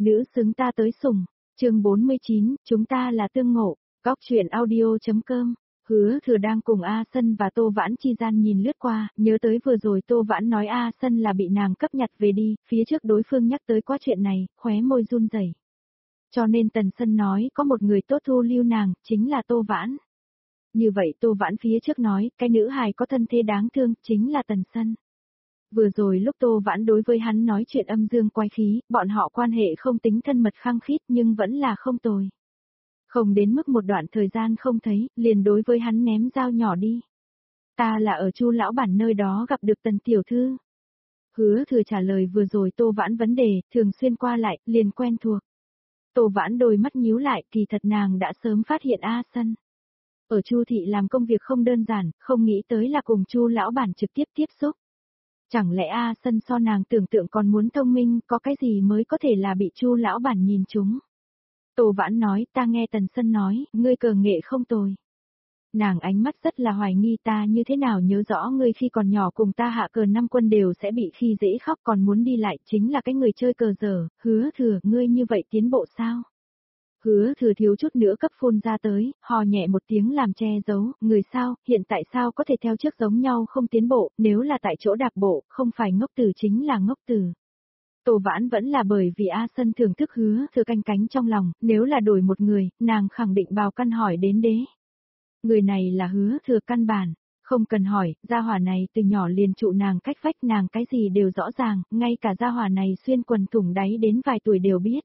Nữ xứng ta tới sủng. Chương 49, chúng ta là tương ngộ. Góc truyện audio.com. Hứa Thừa đang cùng A Sân và Tô Vãn chi gian nhìn lướt qua, nhớ tới vừa rồi Tô Vãn nói A Sân là bị nàng cấp nhặt về đi, phía trước đối phương nhắc tới qua chuyện này, khóe môi run rẩy. Cho nên Tần Sân nói có một người tốt thu lưu nàng, chính là Tô Vãn. Như vậy Tô Vãn phía trước nói, cái nữ hài có thân thế đáng thương, chính là Tần Sân. Vừa rồi lúc Tô Vãn đối với hắn nói chuyện âm dương quái khí, bọn họ quan hệ không tính thân mật khăng khít nhưng vẫn là không tồi. Không đến mức một đoạn thời gian không thấy, liền đối với hắn ném dao nhỏ đi. Ta là ở Chu lão bản nơi đó gặp được Tần tiểu thư. Hứa Thừa trả lời vừa rồi Tô Vãn vấn đề, thường xuyên qua lại, liền quen thuộc. Tô Vãn đôi mắt nhíu lại, kỳ thật nàng đã sớm phát hiện A Sân. Ở Chu thị làm công việc không đơn giản, không nghĩ tới là cùng Chu lão bản trực tiếp tiếp xúc. Chẳng lẽ A Sân so nàng tưởng tượng còn muốn thông minh, có cái gì mới có thể là bị Chu lão bản nhìn chúng. Tô Vãn nói, ta nghe Tần Sân nói, ngươi cờ nghệ không tồi. Nàng ánh mắt rất là hoài nghi ta như thế nào nhớ rõ ngươi khi còn nhỏ cùng ta hạ cờ 5 quân đều sẽ bị khi dễ khóc còn muốn đi lại chính là cái người chơi cờ dở, Hứa Thừa, ngươi như vậy tiến bộ sao? Hứa Thừa thiếu chút nữa cấp phun ra tới, hò nhẹ một tiếng làm che giấu, người sao, hiện tại sao có thể theo trước giống nhau không tiến bộ, nếu là tại chỗ đạp bộ, không phải ngốc tử chính là ngốc tử. Tô Vãn vẫn là bởi vì A Sân thưởng thức Hứa Thừa canh cánh trong lòng, nếu là đổi một người, nàng khẳng định bào căn hỏi đến đế. Người này là Hứa Thừa căn bản, không cần hỏi, gia hỏa này từ nhỏ liền trụ nàng cách vách nàng cái gì đều rõ ràng, ngay cả gia hỏa này xuyên quần thủng đáy đến vài tuổi đều biết.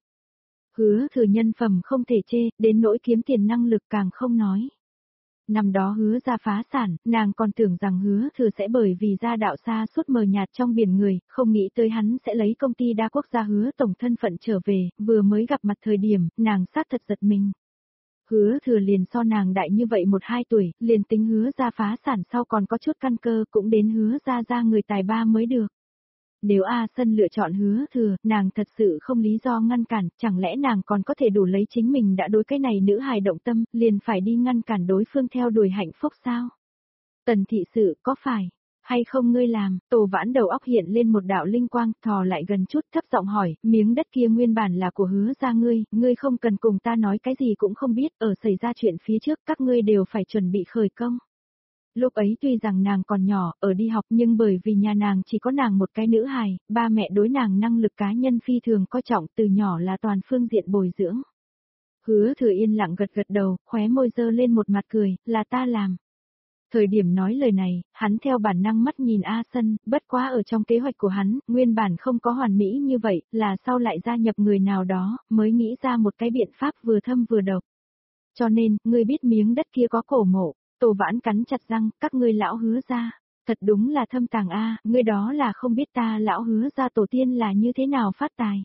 Hứa Thừa nhân phẩm không thể chê, đến nỗi kiếm tiền năng lực càng không nói. Năm đó Hứa ra phá sản, nàng còn tưởng rằng Hứa Thừa sẽ bởi vì gia đạo xa suốt mờ nhạt trong biển người, không nghĩ tới hắn sẽ lấy công ty đa quốc gia Hứa tổng thân phận trở về, vừa mới gặp mặt thời điểm, nàng xác thật giật mình. Hứa Thừa liền so nàng đại như vậy 1-2 tuổi, liền tính Hứa ra phá sản sau còn có chút căn cơ cũng đến Hứa ra người tài ba mới được. Nếu A Sân lựa chọn Hứa Thừa, nàng thật sự không lý do ngăn cản, chẳng lẽ nàng còn có thể đủ lấy chính mình đã đối cái này nữ hài động tâm, liền phải đi ngăn cản đối phương theo đuổi hạnh phúc sao? Tần thị sự có phải, hay không ngươi làm, Tô Vãn đầu óc hiện lên một đạo linh quang, thò lại gần chút thấp giọng hỏi, miếng đất kia nguyên bản là của Hứa ra ngươi không cần cùng ta nói cái gì cũng không biết, ở xảy ra chuyện phía trước các ngươi đều phải chuẩn bị khởi công. Lúc ấy tuy rằng nàng còn nhỏ, ở đi học nhưng bởi vì nhà nàng chỉ có nàng một cái nữ hài, ba mẹ đối nàng năng lực cá nhân phi thường coi trọng từ nhỏ là toàn phương diện bồi dưỡng. Hứa Thừa yên lặng gật gật đầu, khóe môi dơ lên một mặt cười, là ta làm. Thời điểm nói lời này, hắn theo bản năng mắt nhìn A Sân, bất quá ở trong kế hoạch của hắn, nguyên bản không có hoàn mỹ như vậy, là sau lại gia nhập người nào đó, mới nghĩ ra một cái biện pháp vừa thâm vừa độc. Cho nên, ngươi biết miếng đất kia có cổ mộ. Tô Vãn cắn chặt răng, các ngươi lão Hứa ra, thật đúng là thâm tàng a, ngươi đó là không biết ta lão Hứa ra tổ tiên là như thế nào phát tài.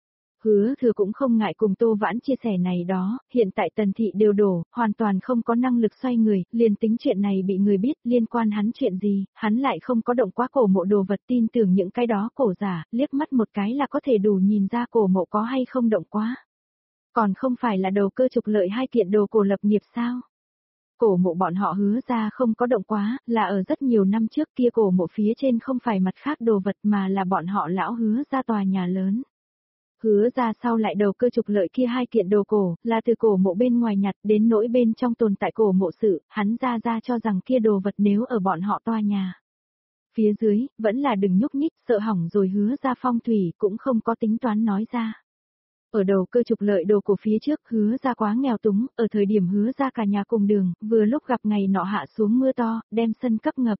Hứa Thừa cũng không ngại cùng Tô Vãn chia sẻ này đó, hiện tại Tần thị đều đổ, hoàn toàn không có năng lực xoay người, liền tính chuyện này bị người biết liên quan hắn chuyện gì, hắn lại không có động quá cổ mộ đồ vật tin tưởng những cái đó cổ giả, liếc mắt một cái là có thể đủ nhìn ra cổ mộ có hay không động quá. Còn không phải là đầu cơ trục lợi hai kiện đồ cổ lập nghiệp sao? Cổ mộ bọn họ Hứa ra không có động quá, là ở rất nhiều năm trước kia cổ mộ phía trên không phải mặt khác đồ vật mà là bọn họ lão Hứa ra tòa nhà lớn. Hứa ra sau lại đầu cơ trục lợi kia hai kiện đồ cổ, là từ cổ mộ bên ngoài nhặt đến nỗi bên trong tồn tại cổ mộ sự, hắn ra cho rằng kia đồ vật nếu ở bọn họ tòa nhà. Phía dưới, vẫn là đừng nhúc nhích, sợ hỏng rồi Hứa ra phong thủy cũng không có tính toán nói ra. Ở đầu cơ trục lợi đồ của phía trước Hứa ra quá nghèo túng, ở thời điểm Hứa ra cả nhà cùng đường, vừa lúc gặp ngày nọ hạ xuống mưa to, đem sân cấp ngập.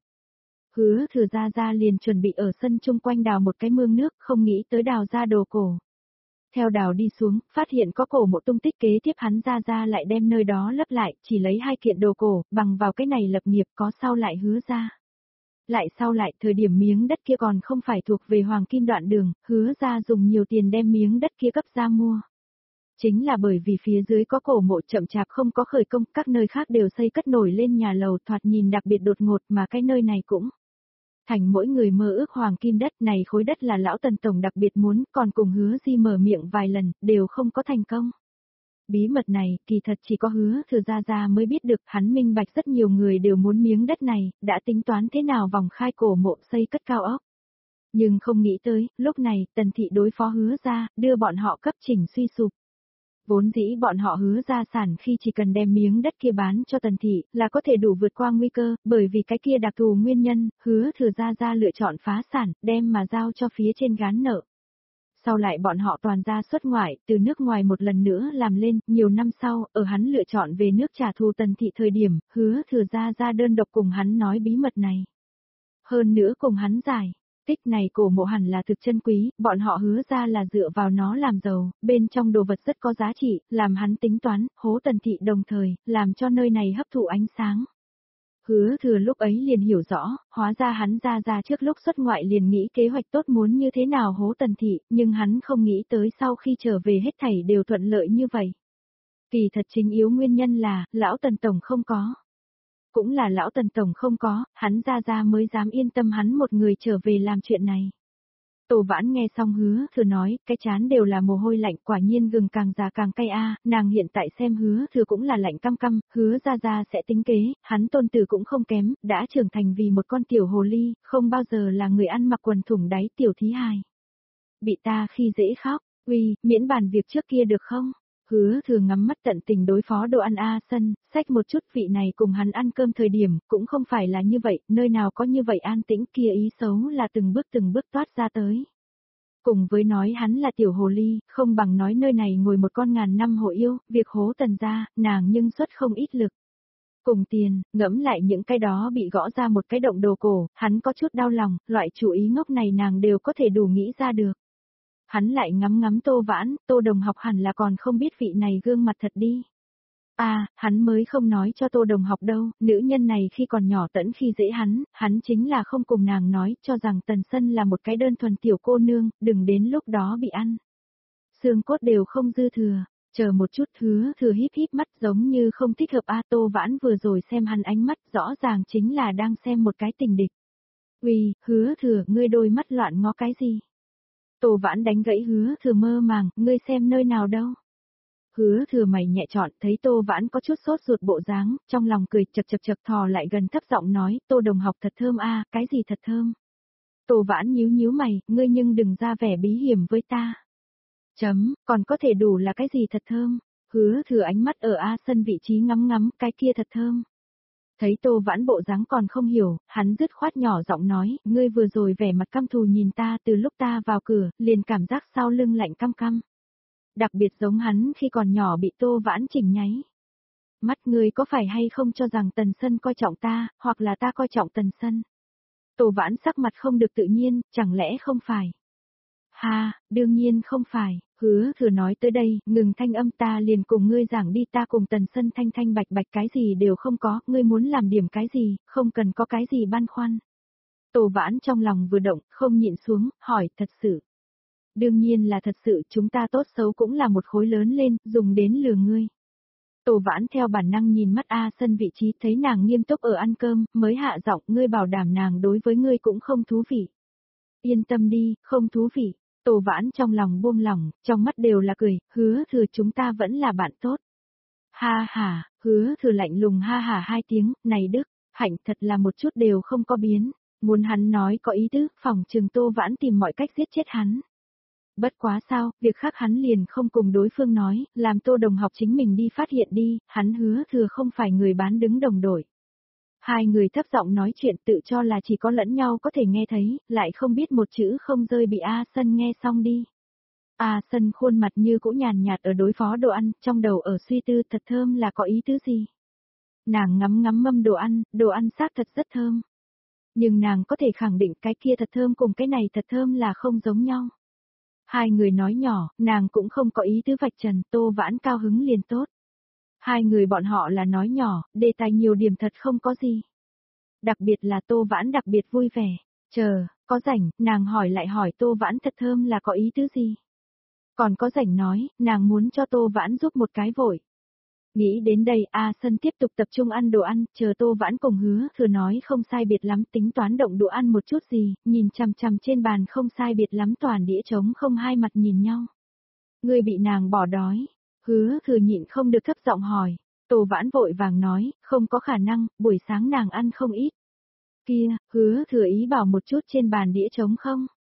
Hứa Thừa ra liền chuẩn bị ở sân chung quanh đào một cái mương nước, không nghĩ tới đào ra đồ cổ. Theo đào đi xuống, phát hiện có cổ mộ tung tích kế tiếp hắn ra lại đem nơi đó lấp lại, chỉ lấy hai kiện đồ cổ, bằng vào cái này lập nghiệp có sau lại Hứa ra. Lại sau lại, thời điểm miếng đất kia còn không phải thuộc về Hoàng Kim Đoạn Đường, Hứa ra dùng nhiều tiền đem miếng đất kia cấp ra mua. Chính là bởi vì phía dưới có cổ mộ chậm chạp không có khởi công, các nơi khác đều xây cất nổi lên nhà lầu thoạt nhìn đặc biệt đột ngột mà cái nơi này cũng thành mỗi người mơ ước hoàng kim đất này khối đất là lão Tần Tổng đặc biệt muốn, còn cùng Hứa Di mở miệng vài lần, đều không có thành công. Bí mật này, kỳ thật chỉ có Hứa Thừa ra mới biết được, hắn minh bạch rất nhiều người đều muốn miếng đất này, đã tính toán thế nào vòng khai cổ mộ xây cất cao ốc. Nhưng không nghĩ tới, lúc này, Tần Thị đối phó Hứa ra, đưa bọn họ cấp chỉnh suy sụp. Vốn dĩ bọn họ Hứa ra sản khi chỉ cần đem miếng đất kia bán cho Tần Thị, là có thể đủ vượt qua nguy cơ, bởi vì cái kia đặc thù nguyên nhân, Hứa Thừa ra lựa chọn phá sản, đem mà giao cho phía trên gán nợ. Sau lại bọn họ toàn ra xuất ngoại, từ nước ngoài một lần nữa làm lên, nhiều năm sau, ở hắn lựa chọn về nước trả thù Tần Thị thời điểm, Hứa Thừa ra đơn độc cùng hắn nói bí mật này. Hơn nữa cùng hắn giải, tích này cổ mộ hẳn là thực chân quý, bọn họ Hứa ra là dựa vào nó làm giàu, bên trong đồ vật rất có giá trị, làm hắn tính toán, hố Tần Thị đồng thời, làm cho nơi này hấp thụ ánh sáng. Hứa Thừa lúc ấy liền hiểu rõ, hóa ra hắn ra trước lúc xuất ngoại liền nghĩ kế hoạch tốt muốn như thế nào hố Tần Thị, nhưng hắn không nghĩ tới sau khi trở về hết thảy đều thuận lợi như vậy. Kỳ thật chính yếu nguyên nhân là, lão Tần Tổng không có. Cũng là lão Tần Tổng không có, hắn ra mới dám yên tâm hắn một người trở về làm chuyện này. Tô Vãn nghe xong Hứa Thừa nói, cái chán đều là mồ hôi lạnh, quả nhiên gừng càng già càng cay a, nàng hiện tại xem Hứa Thừa cũng là lạnh căm căm, Hứa ra sẽ tính kế, hắn tôn tử cũng không kém, đã trưởng thành vì một con tiểu hồ ly, không bao giờ là người ăn mặc quần thủng đáy tiểu thí hài. Bị ta khi dễ khóc, uy, miễn bàn việc trước kia được không? Hứa Thừa ngắm mắt tận tình đối phó đồ ăn A Sân, xách một chút vị này cùng hắn ăn cơm thời điểm, cũng không phải là như vậy, nơi nào có như vậy an tĩnh kia ý xấu là từng bước toát ra tới. Cùng với nói hắn là tiểu hồ ly, không bằng nói nơi này ngồi một con ngàn năm hồ yêu, việc hố Tần ra, nàng nhưng xuất không ít lực. Cùng tiền, ngẫm lại những cái đó bị gõ ra một cái động đồ cổ, hắn có chút đau lòng, loại chủ ý ngốc này nàng đều có thể đủ nghĩ ra được. Hắn lại ngắm Tô Vãn, Tô Đồng học hẳn là còn không biết vị này gương mặt thật đi. Hắn mới không nói cho Tô Đồng học đâu, nữ nhân này khi còn nhỏ tẫn khi dễ hắn chính là không cùng nàng nói, cho rằng Tần Sân là một cái đơn thuần tiểu cô nương, đừng đến lúc đó bị ăn. Xương cốt đều không dư thừa, chờ một chút Hứa Thừa híp mắt giống như không thích hợp Tô Vãn vừa rồi xem hắn ánh mắt rõ ràng chính là đang xem một cái tình địch. Uy, Hứa Thừa, ngươi đôi mắt loạn ngó cái gì? Tô Vãn đánh gãy Hứa Thừa mơ màng, ngươi xem nơi nào đâu? Hứa Thừa mày nhẹ trọn, thấy Tô Vãn có chút sốt ruột bộ dáng, trong lòng cười chật thò lại gần thấp giọng nói, Tô Đồng học thật thơm cái gì thật thơm? Tô Vãn nhíu mày, ngươi nhưng đừng ra vẻ bí hiểm với ta. Còn có thể đủ là cái gì thật thơm? Hứa Thừa ánh mắt ở A Sân vị trí ngắm, cái kia thật thơm. Thấy Tô Vãn bộ dáng còn không hiểu, hắn dứt khoát nhỏ giọng nói, ngươi vừa rồi vẻ mặt căm thù nhìn ta từ lúc ta vào cửa, liền cảm giác sau lưng lạnh căm. Đặc biệt giống hắn khi còn nhỏ bị Tô Vãn chỉnh nháy. Mắt ngươi có phải hay không cho rằng Tần Sân coi trọng ta, hoặc là ta coi trọng Tần Sân? Tô Vãn sắc mặt không được tự nhiên, chẳng lẽ không phải? Đương nhiên không phải, Hứa Thừa nói tới đây, ngừng thanh âm ta liền cùng ngươi giảng đi, ta cùng Tần Sân thanh bạch cái gì đều không có, ngươi muốn làm điểm cái gì, không cần có cái gì băn khoăn. Tô Vãn trong lòng vừa động, không nhịn xuống, hỏi, thật sự. Đương nhiên là thật sự, chúng ta tốt xấu cũng là một khối lớn lên, dùng đến lừa ngươi. Tô Vãn theo bản năng nhìn mắt A Sân vị trí, thấy nàng nghiêm túc ở ăn cơm, mới hạ giọng, ngươi bảo đảm nàng đối với ngươi cũng không thú vị. Yên tâm đi, không thú vị. Tô Vãn trong lòng buông lỏng, trong mắt đều là cười, Hứa Thừa chúng ta vẫn là bạn tốt. Hứa Thừa lạnh lùng hai tiếng, này Đức, Hạnh thật là một chút đều không có biến, muốn hắn nói có ý tứ, phòng trừng Tô Vãn tìm mọi cách giết chết hắn. Bất quá sao, việc khác hắn liền không cùng đối phương nói, làm Tô Đồng học chính mình đi phát hiện đi, hắn Hứa Thừa không phải người bán đứng đồng đội. Hai người thấp giọng nói chuyện tự cho là chỉ có lẫn nhau có thể nghe thấy, lại không biết một chữ không rơi bị A Sân nghe xong đi. A Sân khuôn mặt như cũ nhàn nhạt ở đối phó đồ ăn, trong đầu ở suy tư thật thơm là có ý tứ gì. Nàng ngắm mâm đồ ăn xác thật rất thơm. Nhưng nàng có thể khẳng định cái kia thật thơm cùng cái này thật thơm là không giống nhau. Hai người nói nhỏ, nàng cũng không có ý tứ vạch trần, Tô Vãn cao hứng liền tốt. Hai người bọn họ là nói nhỏ, đề tài nhiều điểm thật không có gì. Đặc biệt là Tô Vãn đặc biệt vui vẻ. Có rảnh, nàng lại hỏi Tô Vãn thật thơm là có ý tứ gì. Còn có rảnh nói, nàng muốn cho Tô Vãn giúp một cái vội. Nghĩ đến đây A Sân tiếp tục tập trung ăn đồ ăn, chờ Tô Vãn cùng Hứa Thừa nói không sai biệt lắm tính toán động đồ ăn một chút gì, nhìn chằm trên bàn không sai biệt lắm toàn đĩa trống không hai mặt nhìn nhau. Người bị nàng bỏ đói, Hứa Thừa nhịn không được thấp giọng hỏi, Tô Vãn vội vàng nói, không có khả năng, buổi sáng nàng ăn không ít. Kia, Hứa Thừa ý bảo một chút trên bàn đĩa trống không.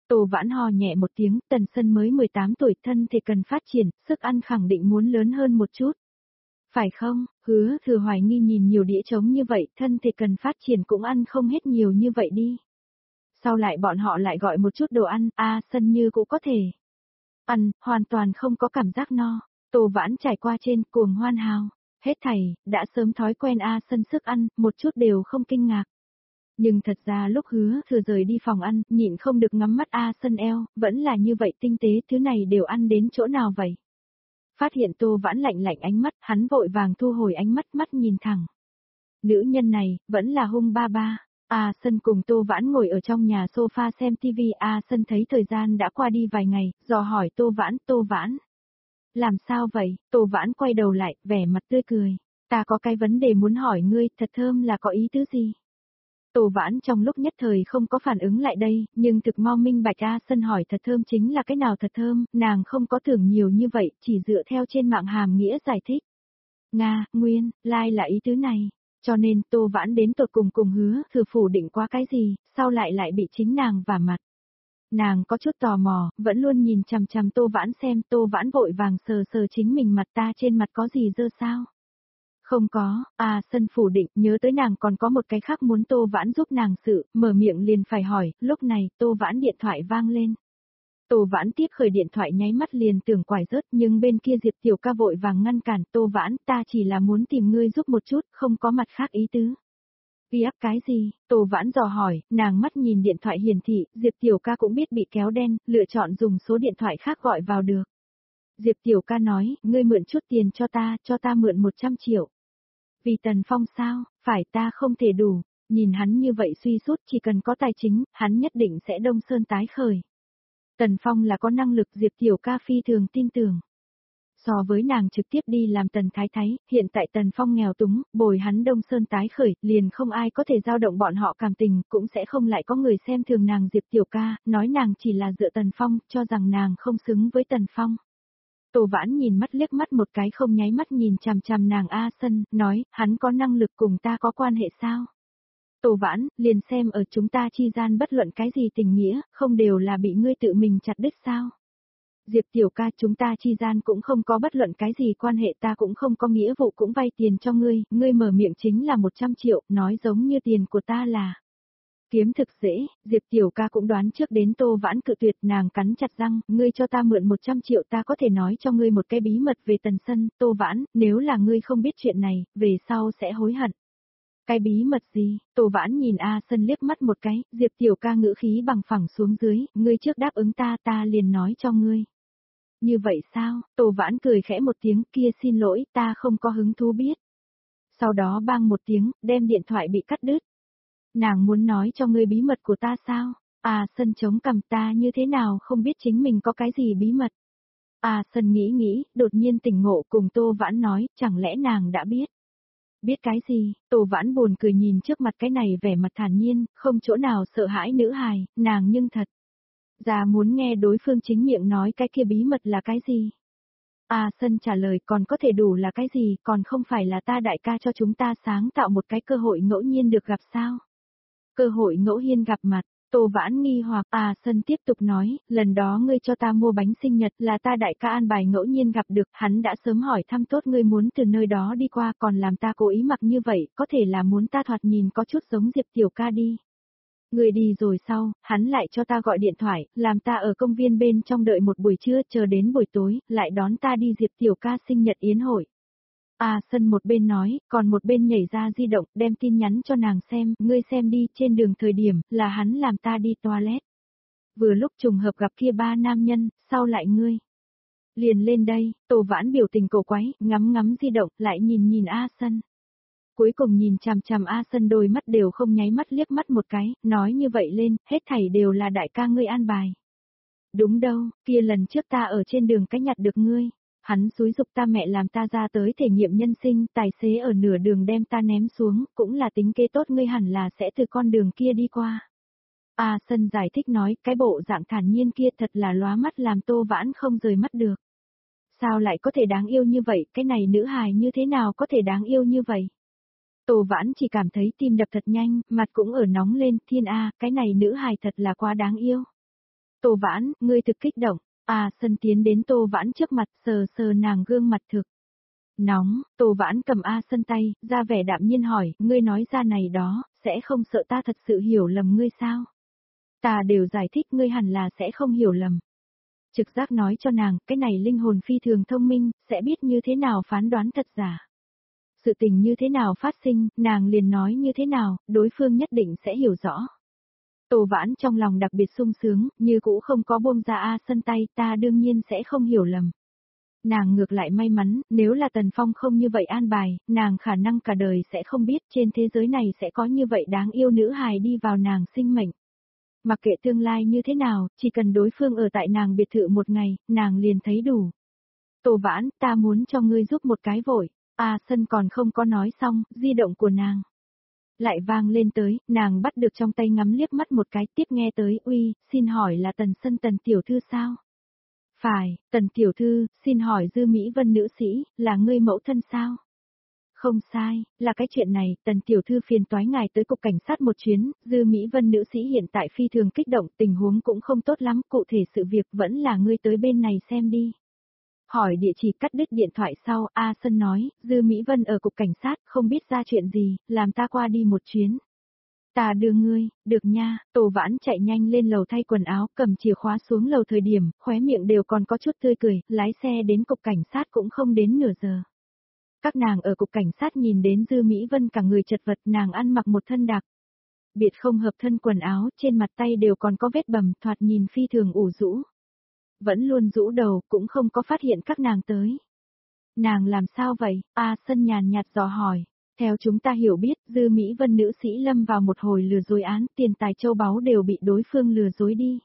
Tô Vãn ho nhẹ một tiếng, Tần Sân mới 18 tuổi, thân thể cần phát triển, sức ăn khẳng định muốn lớn hơn một chút. Phải không? Hứa Thừa hoài nghi nhìn nhiều đĩa trống như vậy, thân thể cần phát triển cũng ăn không hết nhiều như vậy đi. Sau lại bọn họ lại gọi một chút đồ ăn, Sân như cũng có thể ăn, hoàn toàn không có cảm giác no. Tô Vãn trải qua trên cuồng hoan hào, hết thảy, đã sớm thói quen Sân sức ăn, một chút đều không kinh ngạc. Nhưng thật ra lúc Hứa Thừa rời đi phòng ăn, nhịn không được ngắm mắt Sân eo, vẫn là như vậy tinh tế, thứ này đều ăn đến chỗ nào vậy? Phát hiện Tô Vãn lạnh lạnh ánh mắt, hắn vội vàng thu hồi ánh mắt, mắt nhìn thẳng. Nữ nhân này, vẫn là hung ba ba. Sân cùng Tô Vãn ngồi ở trong nhà sofa xem TV. Sân thấy thời gian đã qua đi vài ngày, dò hỏi Tô Vãn. Làm sao vậy? Tô Vãn quay đầu lại, vẻ mặt tươi cười. Ta có cái vấn đề muốn hỏi ngươi, thật thơm là có ý tứ gì? Tô Vãn trong lúc nhất thời không có phản ứng lại đây, nhưng thực mau minh bạch Sân hỏi thật thơm chính là cái nào thật thơm, nàng không có tưởng nhiều như vậy, chỉ dựa theo trên mạng hàm nghĩa giải thích. Nga, nguyên, lai là ý tứ này. Cho nên Tô Vãn đến tột cùng Hứa Thừa phủ định qua cái gì, sau lại bị chính nàng vả mặt. Nàng có chút tò mò, vẫn luôn nhìn chằm chằm Tô Vãn xem, Tô Vãn vội vàng sờ chính mình mặt, ta trên mặt có gì dơ sao? Không có, Sân phủ định, nhớ tới nàng còn có một cái khác muốn Tô Vãn giúp nàng sự, mở miệng liền phải hỏi, lúc này, Tô Vãn điện thoại vang lên. Tô Vãn tiếp khởi điện thoại nháy mắt liền tưởng quải rớt, nhưng bên kia Diệp Tiểu Ca vội vàng ngăn cản, Tô Vãn, ta chỉ là muốn tìm ngươi giúp một chút, không có mặt khác ý tứ. Ghi áp cái gì? Tô Vãn dò hỏi, nàng mắt nhìn điện thoại hiển thị, Diệp Tiểu Ca cũng biết bị kéo đen, lựa chọn dùng số điện thoại khác gọi vào được. Diệp Tiểu Ca nói, ngươi mượn chút tiền cho ta mượn 100 triệu. Vì Tần Phong sao, phải ta không thể đủ, nhìn hắn như vậy suy sút, chỉ cần có tài chính, hắn nhất định sẽ đông sơn tái khởi. Tần Phong là có năng lực, Diệp Tiểu Ca phi thường tin tưởng. So với nàng trực tiếp đi làm Tần Thái Thái, hiện tại Tần Phong nghèo túng, bồi hắn đông sơn tái khởi, liền không ai có thể dao động bọn họ cảm tình, cũng sẽ không lại có người xem thường nàng Diệp Tiểu Ca, nói nàng chỉ là dựa Tần Phong, cho rằng nàng không xứng với Tần Phong. Tô Vãn nhìn mắt liếc mắt một cái không nháy mắt nhìn chằm chằm nàng Sân, nói, hắn có năng lực cùng ta có quan hệ sao? Tô Vãn, liền xem ở chúng ta chi gian bất luận cái gì tình nghĩa, không đều là bị ngươi tự mình chặt đứt sao? Diệp Tiểu Ca, chúng ta chi gian cũng không có bất luận cái gì quan hệ, ta cũng không có nghĩa vụ cũng vay tiền cho ngươi mở miệng chính là 100 triệu, nói giống như tiền của ta là kiếm thực dễ, Diệp Tiểu Ca cũng đoán trước đến Tô Vãn cự tuyệt, nàng cắn chặt răng, ngươi cho ta mượn 100 triệu, ta có thể nói cho ngươi một cái bí mật về Tần Sân, Tô Vãn, nếu là ngươi không biết chuyện này, về sau sẽ hối hận. Cái bí mật gì? Tô Vãn nhìn Sân liếc mắt một cái, Diệp Tiểu Ca ngữ khí bằng phẳng xuống dưới, ngươi trước đáp ứng ta liền nói cho ngươi. Như vậy sao? Tô Vãn cười khẽ một tiếng, kia xin lỗi, ta không có hứng thú biết. Sau đó bang một tiếng, đem điện thoại bị cắt đứt. Nàng muốn nói cho ngươi bí mật của ta sao? Sân chống cằm, ta như thế nào không biết chính mình có cái gì bí mật. Sân nghĩ, đột nhiên tỉnh ngộ cùng Tô Vãn nói, chẳng lẽ nàng đã biết. Biết cái gì? Tô Vãn buồn cười nhìn trước mặt cái này vẻ mặt thản nhiên, không chỗ nào sợ hãi nữ hài, nàng nhưng thật ra muốn nghe đối phương chính miệng nói cái kia bí mật là cái gì. Sân trả lời, còn có thể đủ là cái gì, còn không phải là ta đại ca cho chúng ta sáng tạo một cái cơ hội ngẫu nhiên được gặp sao. Cơ hội ngẫu nhiên gặp mặt, Tô Vãn nghi hoặc, Sân tiếp tục nói, lần đó ngươi cho ta mua bánh sinh nhật là ta đại ca an bài ngẫu nhiên gặp được, hắn đã sớm hỏi thăm tốt ngươi muốn từ nơi đó đi qua, còn làm ta cố ý mặc như vậy, có thể là muốn ta thoạt nhìn có chút giống Diệp Tiểu Ca đi. Ngươi đi rồi sau, hắn lại cho ta gọi điện thoại, làm ta ở công viên bên trong đợi một buổi trưa, chờ đến buổi tối, lại đón ta đi Diệp Tiểu Ca sinh nhật yến hội. Sân một bên nói, còn một bên nhảy ra di động, đem tin nhắn cho nàng xem, ngươi xem đi, trên đường thời điểm, là hắn làm ta đi toilet. Vừa lúc trùng hợp gặp kia ba nam nhân, sau lại ngươi. Liền lên đây, Tô Vãn biểu tình cổ quái, ngắm di động, lại nhìn Sân. Cuối cùng nhìn chằm chằm Sân đôi mắt đều không nháy mắt liếc mắt một cái, nói như vậy lên, hết thảy đều là đại ca ngươi an bài. Đúng đâu, kia lần trước ta ở trên đường cách nhặt được ngươi. Hắn xúi dục ta mẹ làm ta ra tới thể nghiệm nhân sinh, tài xế ở nửa đường đem ta ném xuống, cũng là tính kế tốt ngươi hẳn là sẽ từ con đường kia đi qua. Sân giải thích nói, cái bộ dạng thản nhiên kia thật là lóa mắt làm Tô Vãn không rời mắt được. Sao lại có thể đáng yêu như vậy, cái này nữ hài như thế nào có thể đáng yêu như vậy? Tô Vãn chỉ cảm thấy tim đập thật nhanh, mặt cũng ở nóng lên, thiên cái này nữ hài thật là quá đáng yêu. Tô Vãn, ngươi thực kích động. A Sân tiến đến Tô Vãn trước mặt sờ sờ nàng gương mặt thực. Nóng, Tô Vãn cầm A Sân tay, ra vẻ đạm nhiên hỏi, ngươi nói ra này đó, sẽ không sợ ta thật sự hiểu lầm ngươi sao? Ta đều giải thích ngươi hẳn là sẽ không hiểu lầm. Trực giác nói cho nàng, cái này linh hồn phi thường thông minh, sẽ biết như thế nào phán đoán thật giả. Sự tình như thế nào phát sinh, nàng liền nói như thế nào, đối phương nhất định sẽ hiểu rõ. Tô Vãn trong lòng đặc biệt sung sướng, như cũ không có buông ra A Sân tay, ta đương nhiên sẽ không hiểu lầm. Nàng ngược lại may mắn, nếu là Tần Phong không như vậy an bài, nàng khả năng cả đời sẽ không biết trên thế giới này sẽ có như vậy đáng yêu nữ hài đi vào nàng sinh mệnh. Mặc kệ tương lai như thế nào, chỉ cần đối phương ở tại nàng biệt thự một ngày, nàng liền thấy đủ. Tô Vãn, ta muốn cho ngươi giúp một cái vội. A Sân còn không có nói xong, di động của nàng lại vang lên tới, nàng bắt được trong tay ngắm liếc mắt một cái, tiếp nghe tới, uy, xin hỏi là Tần Sân Tần tiểu thư sao? Phải, Tần tiểu thư, xin hỏi Dư Mỹ Vân nữ sĩ, là ngươi mẫu thân sao? Không sai, là cái chuyện này, Tần tiểu thư phiền toái ngài tới cục cảnh sát một chuyến, Dư Mỹ Vân nữ sĩ hiện tại phi thường kích động, tình huống cũng không tốt lắm, cụ thể sự việc vẫn là ngươi tới bên này xem đi. Hỏi địa chỉ cắt đứt điện thoại sau, A Sân nói, Dư Mỹ Vân ở cục cảnh sát, không biết ra chuyện gì, làm ta qua đi một chuyến. Ta đưa ngươi, được nha, Tô Vãn chạy nhanh lên lầu thay quần áo, cầm chìa khóa xuống lầu thời điểm, khóe miệng đều còn có chút tươi cười, lái xe đến cục cảnh sát cũng không đến nửa giờ. Các nàng ở cục cảnh sát nhìn đến Dư Mỹ Vân cả người chật vật, nàng ăn mặc một thân đặc biệt không hợp thân quần áo, trên mặt tay đều còn có vết bầm, thoạt nhìn phi thường ủ rũ. Vẫn luôn rũ đầu, cũng không có phát hiện các nàng tới. Nàng làm sao vậy? A Sân nhàn nhạt dò hỏi. Theo chúng ta hiểu biết, Dư Mỹ Vân nữ sĩ lâm vào một hồi lừa dối án, tiền tài châu báu đều bị đối phương lừa dối đi.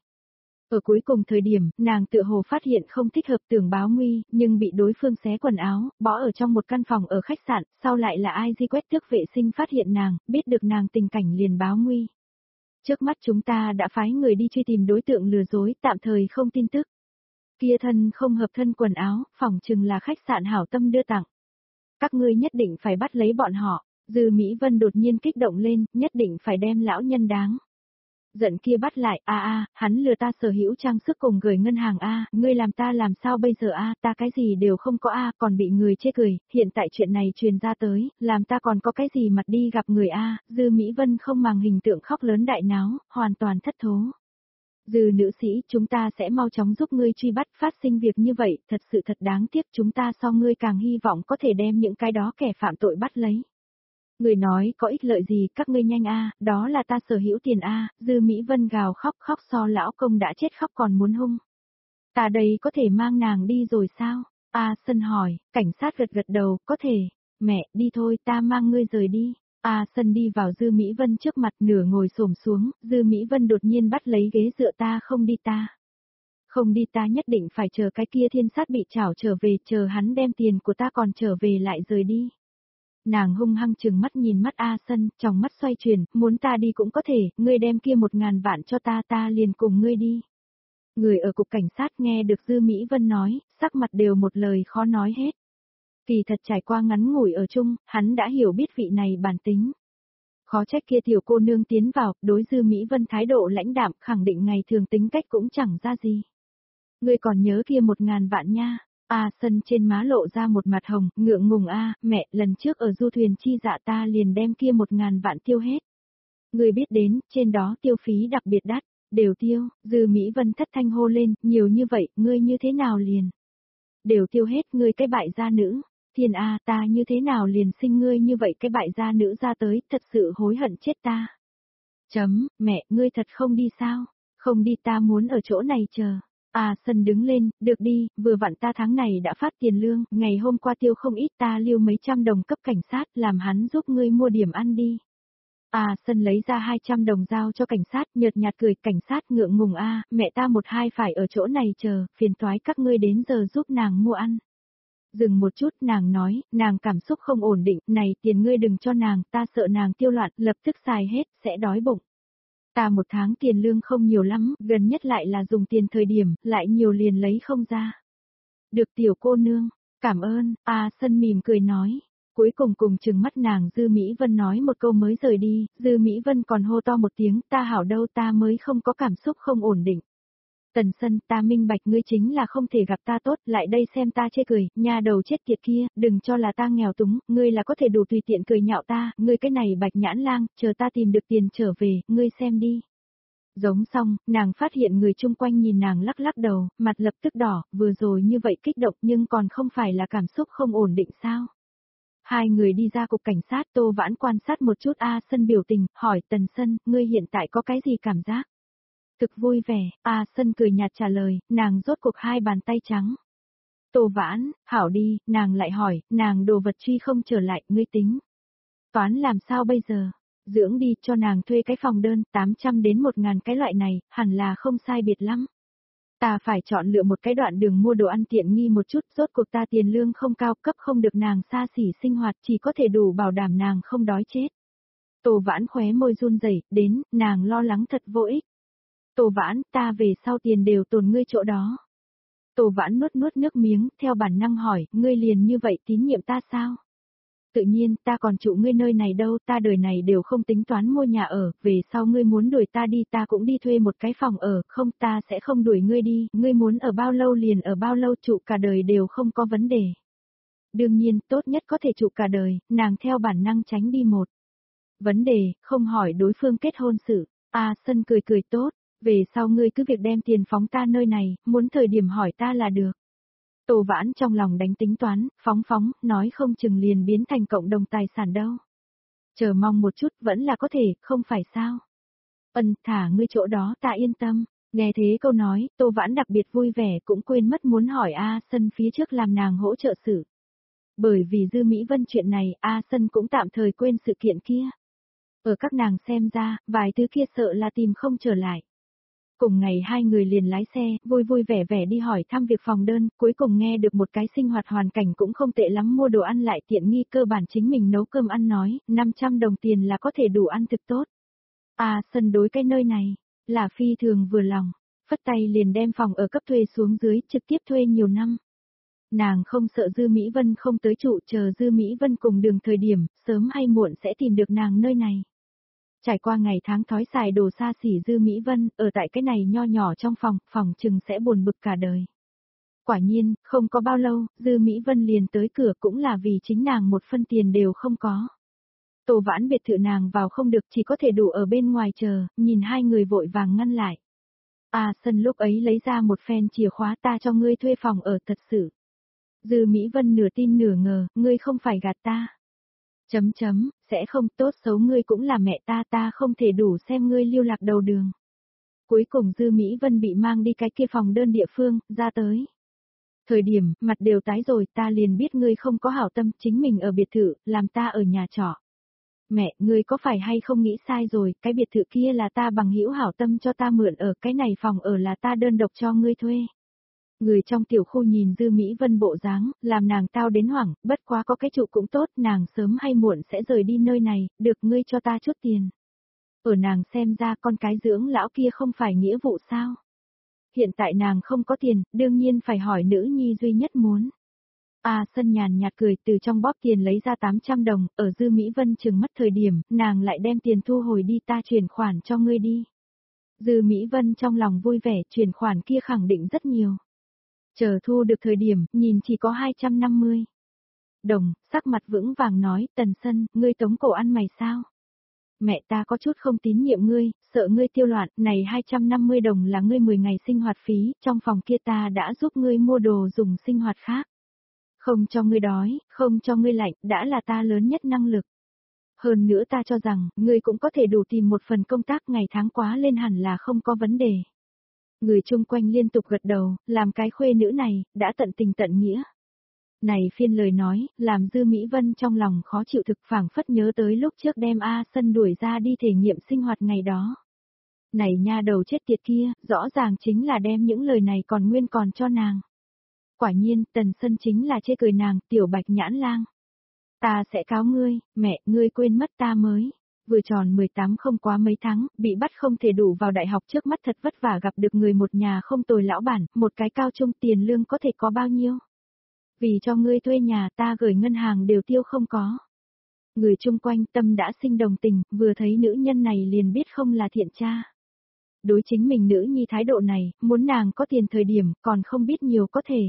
Ở cuối cùng thời điểm, nàng tự hồ phát hiện không thích hợp tưởng báo nguy, nhưng bị đối phương xé quần áo, bỏ ở trong một căn phòng ở khách sạn, sau lại là ai di quét tước vệ sinh phát hiện nàng, biết được nàng tình cảnh liền báo nguy. Trước mắt chúng ta đã phái người đi truy tìm đối tượng lừa dối, tạm thời không tin tức. Kia thân không hợp thân quần áo, phòng chừng là khách sạn hảo tâm đưa tặng. Các ngươi nhất định phải bắt lấy bọn họ, Dư Mỹ Vân đột nhiên kích động lên, nhất định phải đem lão nhân đáng. Giận kia bắt lại, hắn lừa ta sở hữu trang sức cùng gửi ngân hàng ngươi làm ta làm sao bây giờ ta cái gì đều không có còn bị người chê cười, hiện tại chuyện này truyền ra tới, làm ta còn có cái gì mặt đi gặp người Dư Mỹ Vân không màng hình tượng khóc lớn đại náo, hoàn toàn thất thố. Dư nữ sĩ, chúng ta sẽ mau chóng giúp ngươi truy bắt, phát sinh việc như vậy, thật sự thật đáng tiếc, chúng ta so ngươi càng hy vọng có thể đem những cái đó kẻ phạm tội bắt lấy. Người nói có ích lợi gì, các ngươi nhanh đó là ta sở hữu tiền Dư Mỹ Vân gào khóc khóc so lão công đã chết khóc còn muốn hung. Ta đây có thể mang nàng đi rồi sao? Sân hỏi, cảnh sát gật gật đầu, có thể. Mẹ, đi thôi, ta mang ngươi rời đi. Sân đi vào Dư Mỹ Vân trước mặt nửa ngồi xổm xuống, Dư Mỹ Vân đột nhiên bắt lấy ghế dựa ta không đi ta. Không đi ta nhất định phải chờ cái kia thiên sát bị trảo trở về, chờ hắn đem tiền của ta còn trở về lại rời đi. Nàng hung hăng chừng mắt nhìn mắt Sân, trong mắt xoay chuyển, muốn ta đi cũng có thể, ngươi đem kia 1.000 vạn cho ta liền cùng ngươi đi. Người ở cục cảnh sát nghe được Dư Mỹ Vân nói, sắc mặt đều một lời khó nói hết. Kỳ thật trải qua ngắn ngủi ở chung, hắn đã hiểu biết vị này bản tính. Khó trách kia tiểu cô nương tiến vào, đối Dư Mỹ Vân thái độ lãnh đạm, khẳng định ngày thường tính cách cũng chẳng ra gì. Ngươi còn nhớ kia 1.000 vạn nha. Sân trên má lộ ra một mặt hồng, ngượng ngùng mẹ, lần trước ở du thuyền chi dạ ta liền đem kia 1.000 vạn tiêu hết. Ngươi biết đến, trên đó tiêu phí đặc biệt đắt, đều tiêu, Dư Mỹ Vân thất thanh hô lên, nhiều như vậy, ngươi như thế nào liền? Đều tiêu hết, ngươi cái bại gia nữ. Thiên ta như thế nào liền sinh ngươi như vậy cái bại gia nữ ra tới, thật sự hối hận chết ta. Mẹ, ngươi thật không đi sao? Không đi ta muốn ở chỗ này chờ. Sân đứng lên, được đi, vừa vặn ta tháng này đã phát tiền lương, ngày hôm qua tiêu không ít ta lưu mấy trăm đồng cấp cảnh sát, làm hắn giúp ngươi mua điểm ăn đi. Sân lấy ra 200 đồng giao cho cảnh sát, nhợt nhạt cười, cảnh sát ngượng ngùng mẹ ta một hai phải ở chỗ này chờ, phiền toái các ngươi đến giờ giúp nàng mua ăn. Dừng một chút, nàng nói, nàng cảm xúc không ổn định, này tiền ngươi đừng cho nàng, ta sợ nàng tiêu loạn, lập tức xài hết, sẽ đói bụng. Ta một tháng tiền lương không nhiều lắm, gần nhất lại là dùng tiền thời điểm, lại nhiều liền lấy không ra. Được tiểu cô nương, cảm ơn, Sân mỉm cười nói. Cuối cùng cùng chừng mắt nàng Dư Mỹ Vân nói một câu mới rời đi, Dư Mỹ Vân còn hô to một tiếng, ta hảo đâu ta mới không có cảm xúc không ổn định. Tần Sân, ta minh bạch ngươi chính là không thể gặp ta tốt, lại đây xem ta chê cười, nha đầu chết tiệt kia, đừng cho là ta nghèo túng, ngươi là có thể đủ tùy tiện cười nhạo ta, ngươi cái này bạch nhãn lang, chờ ta tìm được tiền trở về, ngươi xem đi. Giống xong, nàng phát hiện người chung quanh nhìn nàng lắc lắc đầu, mặt lập tức đỏ, vừa rồi như vậy kích động nhưng còn không phải là cảm xúc không ổn định sao. Hai người đi ra cục cảnh sát, Tô Vãn quan sát một chút A Sân biểu tình, hỏi Tần Sân, ngươi hiện tại có cái gì cảm giác? Thực vui vẻ, A Sân cười nhạt trả lời, nàng rốt cuộc hai bàn tay trắng. Tô Vãn, hảo đi, nàng lại hỏi, nàng đồ vật truy không trở lại, ngươi tính. Toán làm sao bây giờ? Dưỡng đi, cho nàng thuê cái phòng đơn, 800 đến 1.000 cái loại này, hẳn là không sai biệt lắm. Ta phải chọn lựa một cái đoạn đường mua đồ ăn tiện nghi một chút, rốt cuộc ta tiền lương không cao, cấp không được nàng xa xỉ sinh hoạt, chỉ có thể đủ bảo đảm nàng không đói chết. Tô Vãn khóe môi run rẩy, đến, nàng lo lắng thật vô ích. Tô Vãn, ta về sau tiền đều tồn ngươi chỗ đó. Tô Vãn nuốt nuốt nước miếng, theo bản năng hỏi, ngươi liền như vậy tín nhiệm ta sao? Tự nhiên, ta còn trụ ngươi nơi này đâu, ta đời này đều không tính toán mua nhà ở, về sau ngươi muốn đuổi ta đi ta cũng đi thuê một cái phòng ở, không ta sẽ không đuổi ngươi đi, ngươi muốn ở bao lâu liền ở bao lâu trụ cả đời đều không có vấn đề. Đương nhiên, tốt nhất có thể trụ cả đời, nàng theo bản năng tránh đi một vấn đề, không hỏi đối phương kết hôn sự. A Sân cười cười tốt, về sau ngươi cứ việc đem tiền phóng ta nơi này, muốn thời điểm hỏi ta là được. Tô Vãn trong lòng đánh tính toán, phóng, nói không chừng liền biến thành cộng đồng tài sản đâu. Chờ mong một chút vẫn là có thể, không phải sao. Thả ngươi chỗ đó ta yên tâm. Nghe thế câu nói, Tô Vãn đặc biệt vui vẻ cũng quên mất muốn hỏi A Sân phía trước làm nàng hỗ trợ sự. Bởi vì Dư Mỹ Vân chuyện này, A Sân cũng tạm thời quên sự kiện kia. Ở các nàng xem ra, vài thứ kia sợ là tìm không trở lại. Cùng ngày hai người liền lái xe, vui vui vẻ vẻ đi hỏi thăm việc phòng đơn, cuối cùng nghe được một cái sinh hoạt hoàn cảnh cũng không tệ lắm mua đồ ăn lại tiện nghi cơ bản chính mình nấu cơm ăn nói, 500 đồng tiền là có thể đủ ăn thực tốt. Sân đối cái nơi này, là phi thường vừa lòng, phất tay liền đem phòng ở cấp thuê xuống dưới, trực tiếp thuê nhiều năm. Nàng không sợ Dư Mỹ Vân không tới trụ, chờ Dư Mỹ Vân cùng đường thời điểm, sớm hay muộn sẽ tìm được nàng nơi này. Trải qua ngày tháng thói xài đồ xa xỉ Dư Mỹ Vân, ở tại cái này nho nhỏ trong phòng chừng sẽ buồn bực cả đời. Quả nhiên, không có bao lâu, Dư Mỹ Vân liền tới cửa cũng là vì chính nàng một phân tiền đều không có. Tô Vãn biệt thự nàng vào không được chỉ có thể đủ ở bên ngoài chờ, nhìn hai người vội vàng ngăn lại. Sân lúc ấy lấy ra một phen chìa khóa ta cho ngươi thuê phòng ở thật sự. Dư Mỹ Vân nửa tin nửa ngờ, ngươi không phải gạt ta. Sẽ không tốt xấu ngươi cũng là mẹ ta không thể đủ xem ngươi lưu lạc đầu đường. Cuối cùng Dư Mỹ Vân bị mang đi cái kia phòng đơn địa phương, ra tới. Thời điểm, mặt đều tái rồi ta liền biết ngươi không có hảo tâm chính mình ở biệt thự, làm ta ở nhà trọ. Mẹ, ngươi có phải hay không nghĩ sai rồi, cái biệt thự kia là ta bằng hữu hảo tâm cho ta mượn ở, cái này phòng ở là ta đơn độc cho ngươi thuê. Người trong tiểu khu nhìn Dư Mỹ Vân bộ dáng, làm nàng tao đến hoảng, bất quá có cái trụ cũng tốt, nàng sớm hay muộn sẽ rời đi nơi này, được ngươi cho ta chút tiền. Ở nàng xem ra con cái dưỡng lão kia không phải nghĩa vụ sao. Hiện tại nàng không có tiền, đương nhiên phải hỏi nữ nhi duy nhất muốn. Sân nhàn nhạt cười từ trong bóp tiền lấy ra 800 đồng, ở Dư Mỹ Vân chừng mất thời điểm, nàng lại đem tiền thu hồi đi ta chuyển khoản cho ngươi đi. Dư Mỹ Vân trong lòng vui vẻ chuyển khoản kia khẳng định rất nhiều. Chờ thu được thời điểm, nhìn chỉ có 250 đồng, sắc mặt vững vàng nói, Tần Sân, ngươi tống cổ ăn mày sao? Mẹ ta có chút không tín nhiệm ngươi, sợ ngươi tiêu loạn, này 250 đồng là ngươi 10 ngày sinh hoạt phí, trong phòng kia ta đã giúp ngươi mua đồ dùng sinh hoạt khác. Không cho ngươi đói, không cho ngươi lạnh, đã là ta lớn nhất năng lực. Hơn nữa ta cho rằng, ngươi cũng có thể đủ tìm một phần công tác ngày tháng quá lên hẳn là không có vấn đề. Người chung quanh liên tục gật đầu, làm cái khuê nữ này, đã tận tình tận nghĩa. Này phiên lời nói, làm Dư Mỹ Vân trong lòng khó chịu thực phảng phất nhớ tới lúc trước đem Sân đuổi ra đi thể nghiệm sinh hoạt ngày đó. Này nha đầu chết tiệt kia, rõ ràng chính là đem những lời này còn nguyên còn cho nàng. Quả nhiên, Tần Sân chính là chê cười nàng, tiểu bạch nhãn lang. Ta sẽ cáo ngươi, mẹ, ngươi quên mất ta mới. Vừa tròn 18 không quá mấy tháng, bị bắt không thể đủ vào đại học trước mắt thật vất vả gặp được người một nhà không tồi lão bản, một cái cao trung tiền lương có thể có bao nhiêu. Vì cho ngươi thuê nhà ta gửi ngân hàng đều tiêu không có. Người chung quanh tâm đã sinh đồng tình, vừa thấy nữ nhân này liền biết không là thiện tra. Đối chính mình nữ nhi thái độ này, muốn nàng có tiền thời điểm, còn không biết nhiều có thể.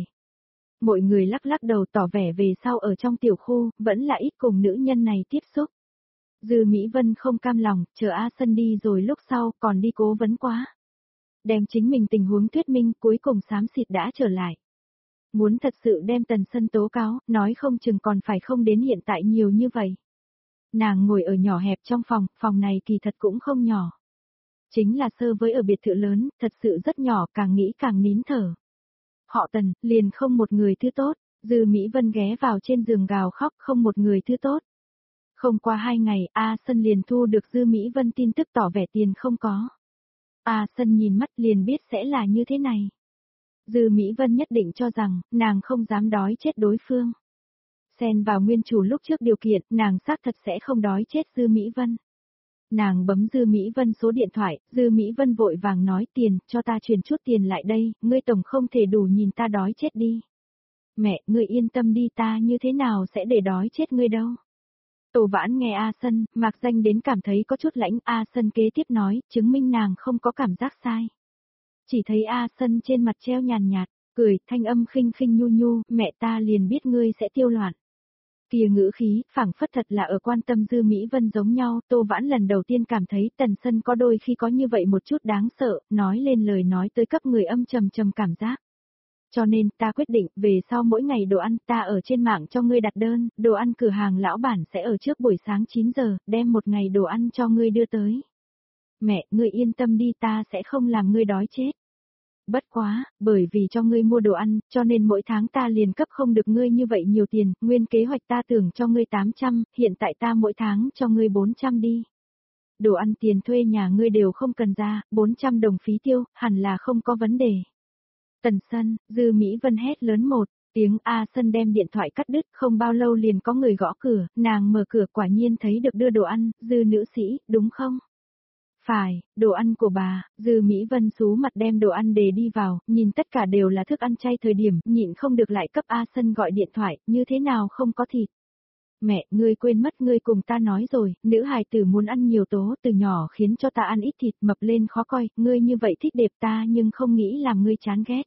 Mọi người lắc lắc đầu tỏ vẻ về sau ở trong tiểu khu, vẫn là ít cùng nữ nhân này tiếp xúc. Dư Mỹ Vân không cam lòng, chờ A Sân đi rồi lúc sau, còn đi cố vấn quá. Đem chính mình tình huống thuyết minh, cuối cùng xám xịt đã trở lại. Muốn thật sự đem Tần Sân tố cáo, nói không chừng còn phải không đến hiện tại nhiều như vậy. Nàng ngồi ở nhỏ hẹp trong phòng này kỳ thật cũng không nhỏ. Chính là sơ với ở biệt thự lớn, thật sự rất nhỏ, càng nghĩ càng nín thở. Họ Tần, liền không một người thứ tốt, Dư Mỹ Vân ghé vào trên giường gào khóc, không một người thứ tốt. Không qua 2 ngày, A Sân liền thu được Dư Mỹ Vân tin tức tỏ vẻ tiền không có. A Sân nhìn mắt liền biết sẽ là như thế này. Dư Mỹ Vân nhất định cho rằng, nàng không dám đói chết đối phương. Xen vào nguyên chủ lúc trước điều kiện, nàng xác thật sẽ không đói chết Dư Mỹ Vân. Nàng bấm Dư Mỹ Vân số điện thoại, Dư Mỹ Vân vội vàng nói tiền, cho ta truyền chút tiền lại đây, ngươi tổng không thể đủ nhìn ta đói chết đi. Mẹ, ngươi yên tâm đi, ta như thế nào sẽ để đói chết ngươi đâu. Tô Vãn nghe A Sân, mạc danh đến cảm thấy có chút lãnh, A Sân kế tiếp nói, chứng minh nàng không có cảm giác sai. Chỉ thấy A Sân trên mặt treo nhàn nhạt, cười, thanh âm khinh khinh nhu nhu, mẹ ta liền biết ngươi sẽ tiêu loạn. Kia ngữ khí, phảng phất thật là ở quan tâm Dư Mỹ Vân giống nhau, Tô Vãn lần đầu tiên cảm thấy Tần Sân có đôi khi có như vậy một chút đáng sợ, nói lên lời nói tới cấp người âm trầm trầm cảm giác. Cho nên, ta quyết định, về sau mỗi ngày đồ ăn, ta ở trên mạng cho ngươi đặt đơn, đồ ăn cửa hàng lão bản sẽ ở trước buổi sáng 9 giờ, đem một ngày đồ ăn cho ngươi đưa tới. Mẹ, ngươi yên tâm đi, ta sẽ không làm ngươi đói chết. Bất quá, bởi vì cho ngươi mua đồ ăn, cho nên mỗi tháng ta liền cấp không được ngươi như vậy nhiều tiền, nguyên kế hoạch ta tưởng cho ngươi 800, hiện tại ta mỗi tháng cho ngươi 400 đi. Đồ ăn tiền thuê nhà ngươi đều không cần ra, 400 đồng phí tiêu, hẳn là không có vấn đề. Tần Sân, Dư Mỹ Vân hét lớn một tiếng, A Sân đem điện thoại cắt đứt, không bao lâu liền có người gõ cửa, nàng mở cửa quả nhiên thấy được đưa đồ ăn, Dư nữ sĩ, đúng không? Phải, đồ ăn của bà, Dư Mỹ Vân xú mặt đem đồ ăn đề đi vào, nhìn tất cả đều là thức ăn chay thời điểm, nhịn không được lại cấp A Sân gọi điện thoại, như thế nào không có thịt. Mẹ, ngươi quên mất ngươi cùng ta nói rồi, nữ hài tử muốn ăn nhiều tố từ nhỏ khiến cho ta ăn ít thịt mập lên khó coi, ngươi như vậy thích đẹp ta nhưng không nghĩ làm ngươi chán ghét.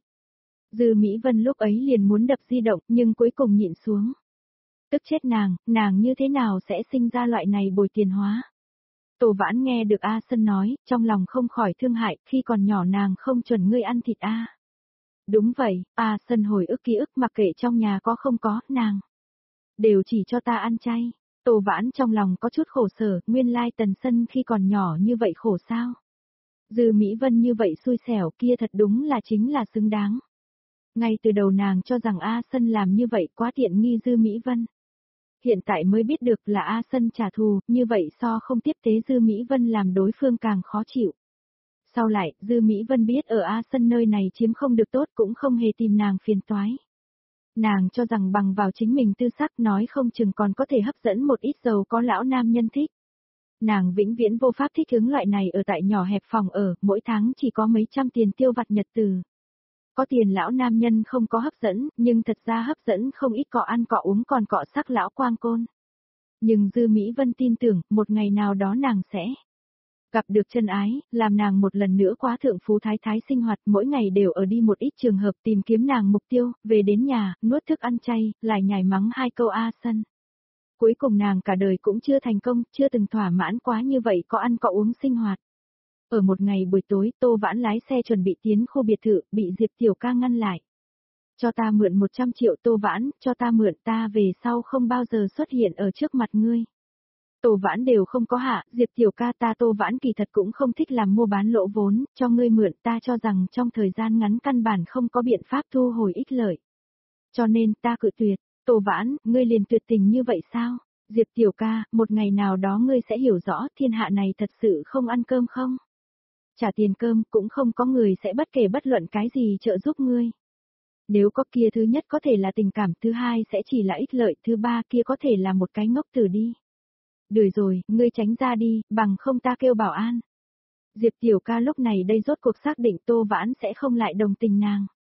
Dư Mỹ Vân lúc ấy liền muốn đập di động nhưng cuối cùng nhịn xuống. Tức chết nàng như thế nào sẽ sinh ra loại này bồi tiền hóa. Tô Vãn nghe được A Sân nói, trong lòng không khỏi thương hại, khi còn nhỏ nàng không chuẩn ngươi ăn thịt A. Đúng vậy, A Sân hồi ức ký ức mặc kệ trong nhà có không có, nàng. Đều chỉ cho ta ăn chay. Tô Vãn trong lòng có chút khổ sở, nguyên lai Tần Sân khi còn nhỏ như vậy khổ sao. Dư Mỹ Vân như vậy xui xẻo kia thật đúng là chính là xứng đáng. Ngay từ đầu nàng cho rằng A Sân làm như vậy quá tiện nghi Dư Mỹ Vân. Hiện tại mới biết được là A Sân trả thù, như vậy so không tiếp tế Dư Mỹ Vân làm đối phương càng khó chịu. Sau lại, Dư Mỹ Vân biết ở A Sân nơi này chiếm không được tốt cũng không hề tìm nàng phiền toái. Nàng cho rằng bằng vào chính mình tư sắc nói không chừng còn có thể hấp dẫn một ít giàu có lão nam nhân thích. Nàng vĩnh viễn vô pháp thích ứng loại này ở tại nhỏ hẹp phòng ở, mỗi tháng chỉ có mấy trăm tiền tiêu vặt nhật từ. Có tiền lão nam nhân không có hấp dẫn, nhưng thật ra hấp dẫn không ít cọ ăn cọ uống còn cọ sắc lão quang côn. Nhưng Dư Mỹ Vân tin tưởng, một ngày nào đó nàng sẽ gặp được chân ái, làm nàng một lần nữa quá thượng phú thái thái sinh hoạt, mỗi ngày đều ở đi một ít trường hợp tìm kiếm nàng mục tiêu, về đến nhà, nuốt thức ăn chay, lại nhảy mắng 2 câu A Sân. Cuối cùng nàng cả đời cũng chưa thành công, chưa từng thỏa mãn quá như vậy có ăn có uống sinh hoạt. Ở một ngày buổi tối, Tô Vãn lái xe chuẩn bị tiến khu biệt thự, bị Diệp Tiểu Ca ngăn lại. Cho ta mượn 100 triệu Tô Vãn, cho ta mượn, ta về sau không bao giờ xuất hiện ở trước mặt ngươi. Tô Vãn đều không có hạ, Diệp Tiểu Ca ta Tô Vãn kỳ thật cũng không thích làm mua bán lỗ vốn, cho ngươi mượn ta cho rằng trong thời gian ngắn căn bản không có biện pháp thu hồi ích lợi. Cho nên ta cự tuyệt, Tô Vãn, ngươi liền tuyệt tình như vậy sao? Diệp Tiểu Ca, một ngày nào đó ngươi sẽ hiểu rõ thiên hạ này thật sự không ăn cơm không? Trả tiền cơm cũng không có người sẽ bất kể bất luận cái gì trợ giúp ngươi. Nếu có kia thứ nhất có thể là tình cảm, thứ hai sẽ chỉ là ích lợi, thứ ba kia có thể là một cái ngốc tử đi. Được rồi, ngươi tránh ra đi, bằng không ta kêu bảo an. Diệp Tiểu Ca lúc này đây rốt cuộc xác định Tô Vãn sẽ không lại đồng tình nàng.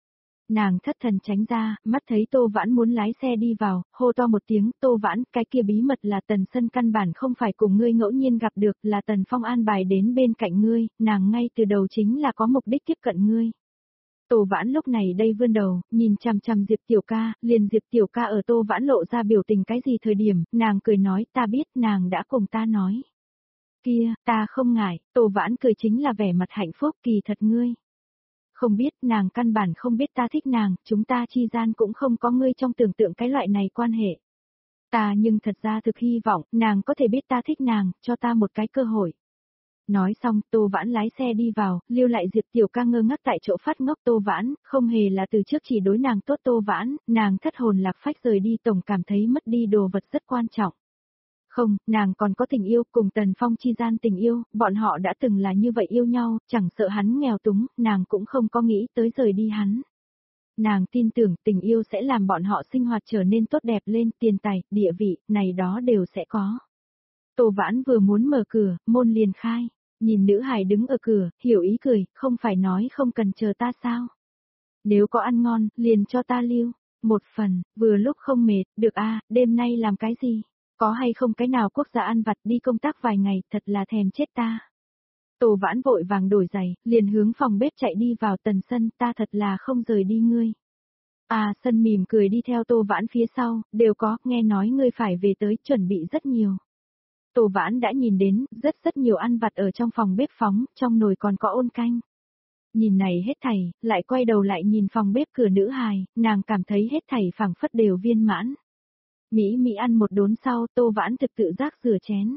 Nàng thất thần tránh ra, mắt thấy Tô Vãn muốn lái xe đi vào, hô to một tiếng, Tô Vãn, cái kia bí mật là Tần Sân căn bản không phải cùng ngươi ngẫu nhiên gặp được, là Tần Phong an bài đến bên cạnh ngươi, nàng ngay từ đầu chính là có mục đích tiếp cận ngươi. Tô Vãn lúc này đây vươn đầu, nhìn chằm chằm Diệp Tiểu Ca, liền Diệp Tiểu Ca ở Tô Vãn lộ ra biểu tình cái gì thời điểm, nàng cười nói, ta biết, nàng đã cùng ta nói. Kia, ta không ngại, Tô Vãn cười chính là vẻ mặt hạnh phúc, kỳ thật ngươi. Không biết, nàng căn bản không biết ta thích nàng, chúng ta chi gian cũng không có ngươi trong tưởng tượng cái loại này quan hệ. Ta nhưng thật ra thực hy vọng, nàng có thể biết ta thích nàng, cho ta một cái cơ hội. Nói xong, Tô Vãn lái xe đi vào, lưu lại Diệp Tiểu Ca ngơ ngác tại chỗ phát ngốc Tô Vãn, không hề là từ trước chỉ đối nàng tốt Tô Vãn, nàng thất hồn lạc phách rời đi tổng cảm thấy mất đi đồ vật rất quan trọng. Không, nàng còn có tình yêu cùng Tần Phong chi gian tình yêu, bọn họ đã từng là như vậy yêu nhau, chẳng sợ hắn nghèo túng, nàng cũng không có nghĩ tới rời đi hắn. Nàng tin tưởng tình yêu sẽ làm bọn họ sinh hoạt trở nên tốt đẹp lên, tiền tài, địa vị, này đó đều sẽ có. Tô Vãn vừa muốn mở cửa, môn liền khai, nhìn nữ hài đứng ở cửa, hiểu ý cười, không phải nói không cần chờ ta sao. Nếu có ăn ngon, liền cho ta lưu, một phần, vừa lúc không mệt, được đêm nay làm cái gì? Có hay không cái nào quốc gia ăn vặt đi công tác vài ngày, thật là thèm chết ta. Tô Vãn vội vàng đổi giày, liền hướng phòng bếp chạy đi vào Tần Sân, ta thật là không rời đi ngươi. Sân mỉm cười đi theo Tô Vãn phía sau, đều có, nghe nói ngươi phải về tới, chuẩn bị rất nhiều. Tô Vãn đã nhìn đến, rất nhiều ăn vặt ở trong phòng bếp phóng, trong nồi còn có ôn canh. Nhìn này hết thảy, lại quay đầu lại nhìn phòng bếp cửa nữ hài, nàng cảm thấy hết thảy phảng phất đều viên mãn. Mỹ ăn một đốn sau, Tô Vãn thực tự giác rửa chén.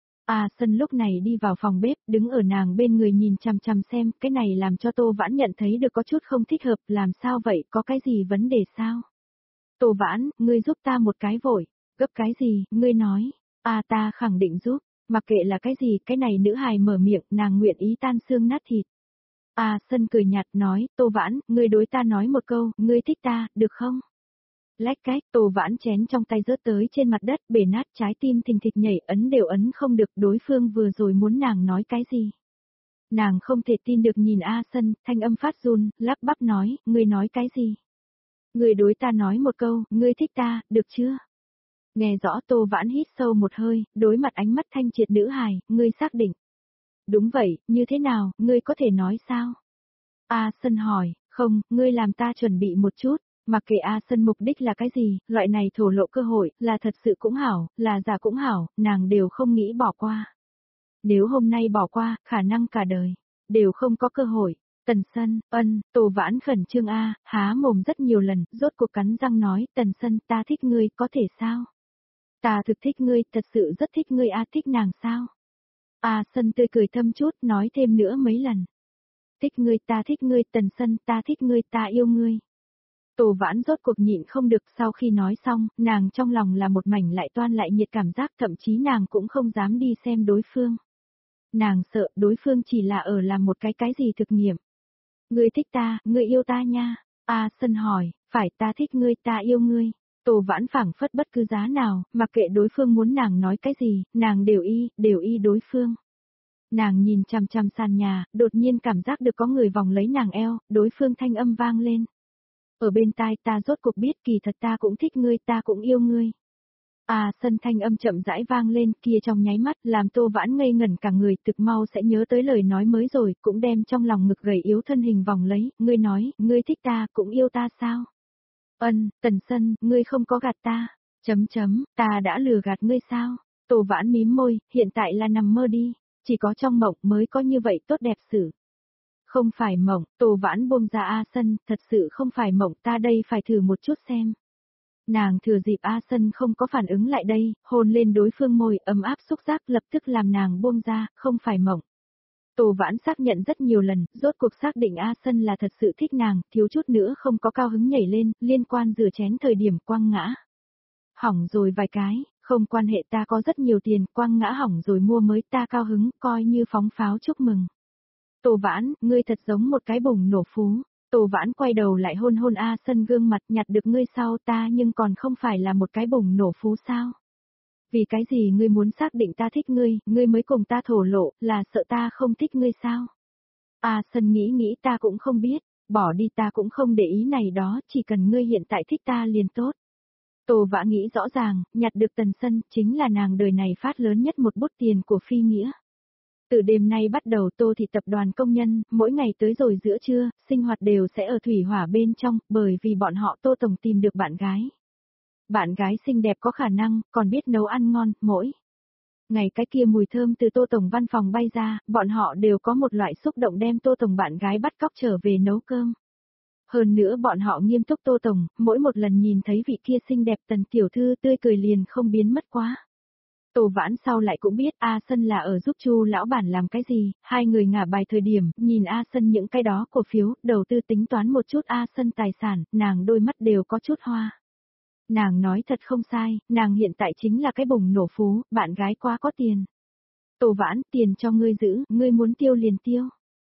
Sân lúc này đi vào phòng bếp, đứng ở nàng bên người nhìn chằm chằm xem, cái này làm cho Tô Vãn nhận thấy được có chút không thích hợp, làm sao vậy, có cái gì vấn đề sao? Tô Vãn, ngươi giúp ta một cái vội, gấp cái gì, ngươi nói, ta khẳng định giúp, mặc kệ là cái gì, cái này nữ hài mở miệng, nàng nguyện ý tan xương nát thịt. Sân cười nhạt nói, Tô Vãn, ngươi đối ta nói một câu, ngươi thích ta, được không? Lách cách, Tô Vãn chén trong tay rớt tới trên mặt đất, bể nát trái tim thình thịch nhảy ấn đều ấn không được, đối phương vừa rồi muốn nàng nói cái gì. Nàng không thể tin được nhìn Sân, thanh âm phát run, lắp bắp nói, ngươi nói cái gì? Ngươi đối ta nói một câu, ngươi thích ta, được chưa? Nghe rõ Tô Vãn hít sâu một hơi, đối mặt ánh mắt thanh triệt nữ hài, ngươi xác định. Đúng vậy, như thế nào, ngươi có thể nói sao? Sân hỏi, không, ngươi làm ta chuẩn bị một chút. Mặc kệ Sân mục đích là cái gì, loại này thổ lộ cơ hội, là thật sự cũng hảo, là giả cũng hảo, nàng đều không nghĩ bỏ qua. Nếu hôm nay bỏ qua, khả năng cả đời, đều không có cơ hội. Tần Sân, Tô Vãn khẩn trương há mồm rất nhiều lần, rốt cuộc cắn răng nói, Tần Sân, ta thích ngươi, có thể sao? Ta thực thích ngươi, thật sự rất thích ngươi thích nàng sao? Sân tươi cười thâm chút, nói thêm nữa mấy lần. Thích ngươi, ta thích ngươi, Tần Sân, ta thích ngươi, ta yêu ngươi. Tô Vãn rốt cuộc nhịn không được, sau khi nói xong, nàng trong lòng là một mảnh lại toan lại nhiệt cảm giác, thậm chí nàng cũng không dám đi xem đối phương. Nàng sợ đối phương chỉ là ở làm một cái gì thực nghiệm. Ngươi thích ta, ngươi yêu ta nha. Sân hỏi, phải, ta thích ngươi, ta yêu ngươi. Tô Vãn phảng phất bất cứ giá nào, mặc kệ đối phương muốn nàng nói cái gì, nàng đều y đối phương. Nàng nhìn chằm chằm sàn nhà, đột nhiên cảm giác được có người vòng lấy nàng eo, đối phương thanh âm vang lên. Ở bên tai ta rốt cuộc biết kỳ thật ta cũng thích ngươi, ta cũng yêu ngươi. Sân thanh âm chậm rãi vang lên, kia trong nháy mắt, làm Tô Vãn ngây ngẩn cả người, thực mau sẽ nhớ tới lời nói mới rồi, cũng đem trong lòng ngực gầy yếu thân hình vòng lấy, ngươi nói, ngươi thích ta, cũng yêu ta sao? Tần Sân, ngươi không có gạt ta, ta đã lừa gạt ngươi sao? Tô Vãn mím môi, hiện tại là nằm mơ đi, chỉ có trong mộng mới có như vậy tốt đẹp sự. Không phải mộng, Tô Vãn buông ra Sân, thật sự không phải mộng, ta đây phải thử một chút xem. Nàng thừa dịp Sân không có phản ứng lại đây, hôn lên đối phương môi, ấm áp xúc giác lập tức làm nàng buông ra, không phải mộng. Tô Vãn xác nhận rất nhiều lần, rốt cuộc xác định Sân là thật sự thích nàng, thiếu chút nữa không có cao hứng nhảy lên, liên quan rửa chén thời điểm quăng ngã. Hỏng rồi vài cái, không quan hệ, ta có rất nhiều tiền, quăng ngã hỏng rồi mua mới, ta cao hứng, coi như phóng pháo chúc mừng. Tô Vãn, ngươi thật giống một cái bùng nổ phú. Tô Vãn quay đầu lại hôn Sân gương mặt, nhặt được ngươi sau ta nhưng còn không phải là một cái bùng nổ phú sao? Vì cái gì ngươi muốn xác định ta thích ngươi mới cùng ta thổ lộ, là sợ ta không thích ngươi sao? Sân nghĩ ta cũng không biết, bỏ đi ta cũng không để ý này đó, chỉ cần ngươi hiện tại thích ta liền tốt. Tô Vã nghĩ rõ ràng, nhặt được Tần Sân, chính là nàng đời này phát lớn nhất một bút tiền của phi nghĩa. Từ đêm nay bắt đầu Tô Thị tập đoàn công nhân, mỗi ngày tới rồi giữa trưa, sinh hoạt đều sẽ ở thủy hỏa bên trong, bởi vì bọn họ Tô Tổng tìm được bạn gái. Bạn gái xinh đẹp có khả năng, còn biết nấu ăn ngon, mỗi ngày cái kia mùi thơm từ Tô Tổng văn phòng bay ra, bọn họ đều có một loại xúc động đem Tô Tổng bạn gái bắt cóc trở về nấu cơm. Hơn nữa bọn họ nghiêm túc Tô Tổng, mỗi một lần nhìn thấy vị kia xinh đẹp Tần tiểu thư tươi cười liền không biến mất quá. Tô Vãn sau lại cũng biết A Sân là ở giúp Chu lão bản làm cái gì, hai người ngả bài thời điểm, nhìn A Sân những cái đó cổ phiếu, đầu tư tính toán một chút A Sân tài sản, nàng đôi mắt đều có chút hoa. Nàng nói thật không sai, nàng hiện tại chính là cái bùng nổ phú, bạn gái quá có tiền. Tô Vãn, tiền cho ngươi giữ, ngươi muốn tiêu liền tiêu.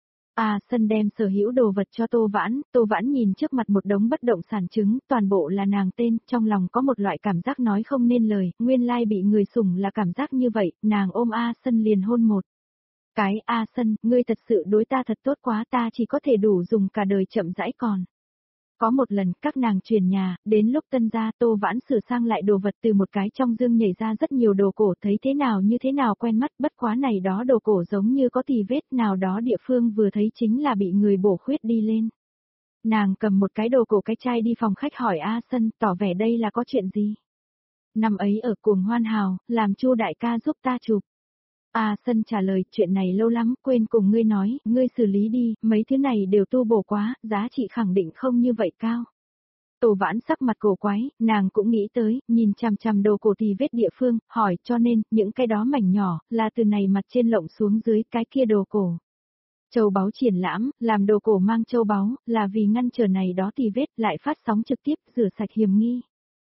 A Sân đem sở hữu đồ vật cho Tô Vãn nhìn trước mặt một đống bất động sản chứng, toàn bộ là nàng tên, trong lòng có một loại cảm giác nói không nên lời, nguyên lai bị người sủng là cảm giác như vậy, nàng ôm A Sân liền hôn một. Cái A Sân, ngươi thật sự đối ta thật tốt quá, ta chỉ có thể đủ dùng cả đời chậm rãi còn. Có một lần, các nàng chuyển nhà, đến lúc tân gia Tô Vãn sửa sang lại đồ vật từ một cái trong dương nhảy ra rất nhiều đồ cổ thấy thế nào như thế nào quen mắt bất quá này đó đồ cổ giống như có tì vết nào đó địa phương vừa thấy chính là bị người bổ khuyết đi lên. Nàng cầm một cái đồ cổ cái chai đi phòng khách hỏi A Sân tỏ vẻ đây là có chuyện gì. Năm ấy ở cuồng hoan hào, làm Chu đại ca giúp ta chụp. A Sân trả lời, chuyện này lâu lắm, quên cùng ngươi nói, ngươi xử lý đi, mấy thứ này đều tu bổ quá, giá trị khẳng định không như vậy cao. Tô Vãn sắc mặt cổ quái, nàng cũng nghĩ tới, nhìn chằm chằm đồ cổ thì vết địa phương, hỏi cho nên, những cái đó mảnh nhỏ, là từ này mặt trên lộng xuống dưới cái kia đồ cổ. Châu báu triển lãm, làm đồ cổ mang châu báu, là vì ngăn trở này đó thì vết lại phát sóng trực tiếp, rửa sạch hiểm nghi.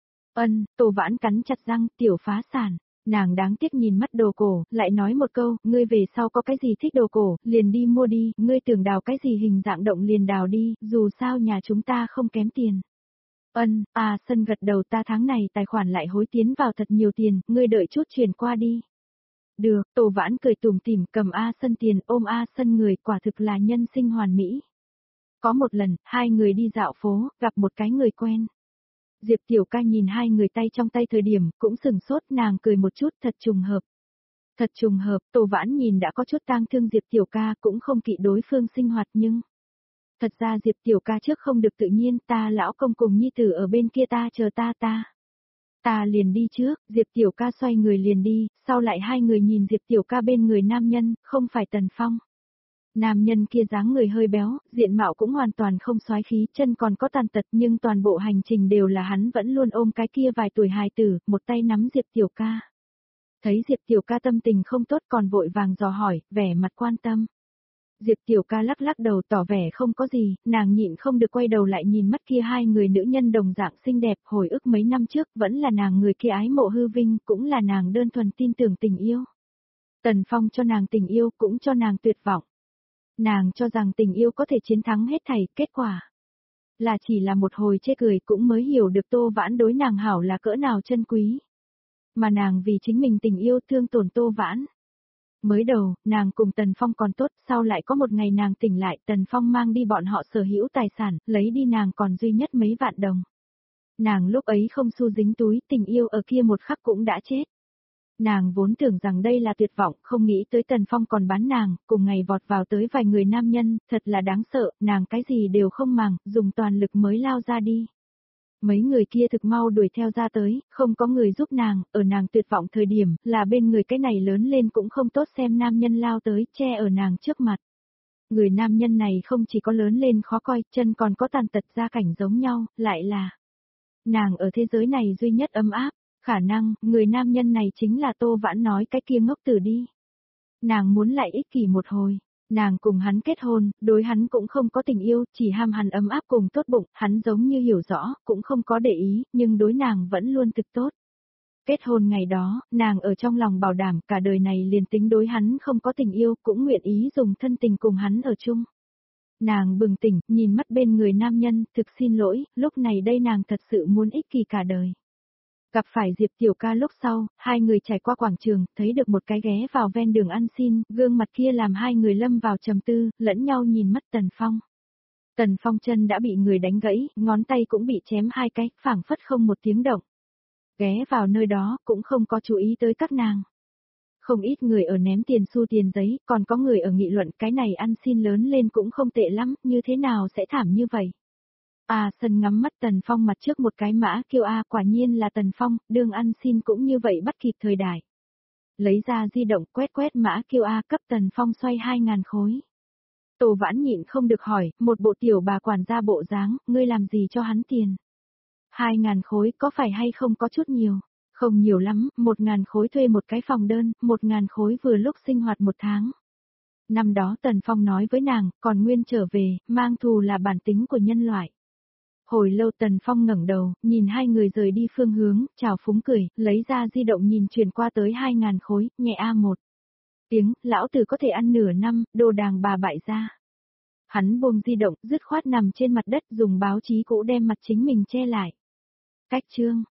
Tô Vãn cắn chặt răng, tiểu phá sản. Nàng đáng tiếc nhìn mắt đồ cổ, lại nói một câu, ngươi về sau có cái gì thích đồ cổ, liền đi mua đi, ngươi tưởng đào cái gì hình dạng động liền đào đi, dù sao nhà chúng ta không kém tiền. Sân gật đầu ta tháng này tài khoản lại hối tiến vào thật nhiều tiền, ngươi đợi chút chuyển qua đi. Được, Tô Vãn cười tủm tỉm cầm A Sân tiền ôm A Sân người quả thực là nhân sinh hoàn mỹ. Có một lần, hai người đi dạo phố, gặp một cái người quen. Diệp Tiểu Ca nhìn hai người tay trong tay thời điểm, cũng sừng sốt nàng cười một chút thật trùng hợp. Thật trùng hợp, Tô Vãn nhìn đã có chút tang thương Diệp Tiểu Ca cũng không kỵ đối phương sinh hoạt nhưng... Thật ra Diệp Tiểu Ca trước không được tự nhiên ta lão công cùng nhi tử ở bên kia ta chờ ta. Ta liền đi trước, Diệp Tiểu Ca xoay người liền đi, sau lại hai người nhìn Diệp Tiểu Ca bên người nam nhân, không phải Tần Phong. Nam nhân kia dáng người hơi béo, diện mạo cũng hoàn toàn không soái khí, chân còn có tàn tật nhưng toàn bộ hành trình đều là hắn vẫn luôn ôm cái kia vài tuổi hài tử, một tay nắm Diệp Tiểu Ca. Thấy Diệp Tiểu Ca tâm tình không tốt còn vội vàng dò hỏi, vẻ mặt quan tâm. Diệp Tiểu Ca lắc lắc đầu tỏ vẻ không có gì, nàng nhịn không được quay đầu lại nhìn mắt kia hai người nữ nhân đồng dạng xinh đẹp, hồi ức mấy năm trước vẫn là nàng người kia ái mộ hư vinh, cũng là nàng đơn thuần tin tưởng tình yêu. Tần Phong cho nàng tình yêu cũng cho nàng tuyệt vọng. Nàng cho rằng tình yêu có thể chiến thắng hết thảy, kết quả là chỉ là một hồi chê cười cũng mới hiểu được Tô Vãn đối nàng hảo là cỡ nào chân quý. Mà nàng vì chính mình tình yêu thương tổn Tô Vãn. Mới đầu, nàng cùng Tần Phong còn tốt, sau lại có một ngày nàng tỉnh lại, Tần Phong mang đi bọn họ sở hữu tài sản, lấy đi nàng còn duy nhất mấy vạn đồng. Nàng lúc ấy không xu dính túi, tình yêu ở kia một khắc cũng đã chết. Nàng vốn tưởng rằng đây là tuyệt vọng, không nghĩ tới Tần Phong còn bán nàng, cùng ngày vọt vào tới vài người nam nhân, thật là đáng sợ, nàng cái gì đều không màng, dùng toàn lực mới lao ra đi. Mấy người kia thực mau đuổi theo ra tới, không có người giúp nàng, ở nàng tuyệt vọng thời điểm, là bên người cái này lớn lên cũng không tốt xem nam nhân lao tới, che ở nàng trước mặt. Người nam nhân này không chỉ có lớn lên khó coi, chân còn có tàn tật gia cảnh giống nhau, lại là nàng ở thế giới này duy nhất ấm áp. Khả năng, người nam nhân này chính là Tô Vãn nói cái kia ngốc tử đi. Nàng muốn lại ích kỷ một hồi, nàng cùng hắn kết hôn, đối hắn cũng không có tình yêu, chỉ ham hắn ấm áp cùng tốt bụng, hắn giống như hiểu rõ, cũng không có để ý, nhưng đối nàng vẫn luôn thực tốt. Kết hôn ngày đó, nàng ở trong lòng bảo đảm cả đời này liền tính đối hắn không có tình yêu, cũng nguyện ý dùng thân tình cùng hắn ở chung. Nàng bừng tỉnh, nhìn mắt bên người nam nhân, thực xin lỗi, lúc này đây nàng thật sự muốn ích kỷ cả đời. Gặp phải Diệp Tiểu Ca lúc sau, hai người trải qua quảng trường, thấy được một cái ghé vào ven đường ăn xin, gương mặt kia làm hai người lâm vào trầm tư, lẫn nhau nhìn mắt Tần Phong. Tần Phong chân đã bị người đánh gãy, ngón tay cũng bị chém 2 cái, phảng phất không một tiếng động. Ghé vào nơi đó, cũng không có chú ý tới các nàng. Không ít người ở ném tiền xu tiền giấy, còn có người ở nghị luận cái này ăn xin lớn lên cũng không tệ lắm, như thế nào sẽ thảm như vậy. Sân ngắm mắt Tần Phong mặt trước một cái mã kêu quả nhiên là Tần Phong, đường ăn xin cũng như vậy bắt kịp thời đại. Lấy ra di động quét quét mã kêu cấp Tần Phong xoay 2.000 khối. Tô Vãn nhịn không được hỏi, một bộ tiểu bà quản gia bộ dáng, ngươi làm gì cho hắn tiền? 2.000 khối có phải hay không có chút nhiều? Không nhiều lắm, 1.000 khối thuê một cái phòng đơn, 1.000 khối vừa lúc sinh hoạt 1 tháng. Năm đó Tần Phong nói với nàng, còn nguyên trở về, mang thù là bản tính của nhân loại. Hồi lâu Tần Phong ngẩng đầu, nhìn hai người rời đi phương hướng, chào phúng cười, lấy ra di động nhìn truyền qua tới 2.000 khối, nhẹ một tiếng, lão tử có thể ăn nửa năm, đồ đàng bà bại ra. Hắn buông di động, dứt khoát nằm trên mặt đất dùng báo chí cũ đem mặt chính mình che lại. Cách chương.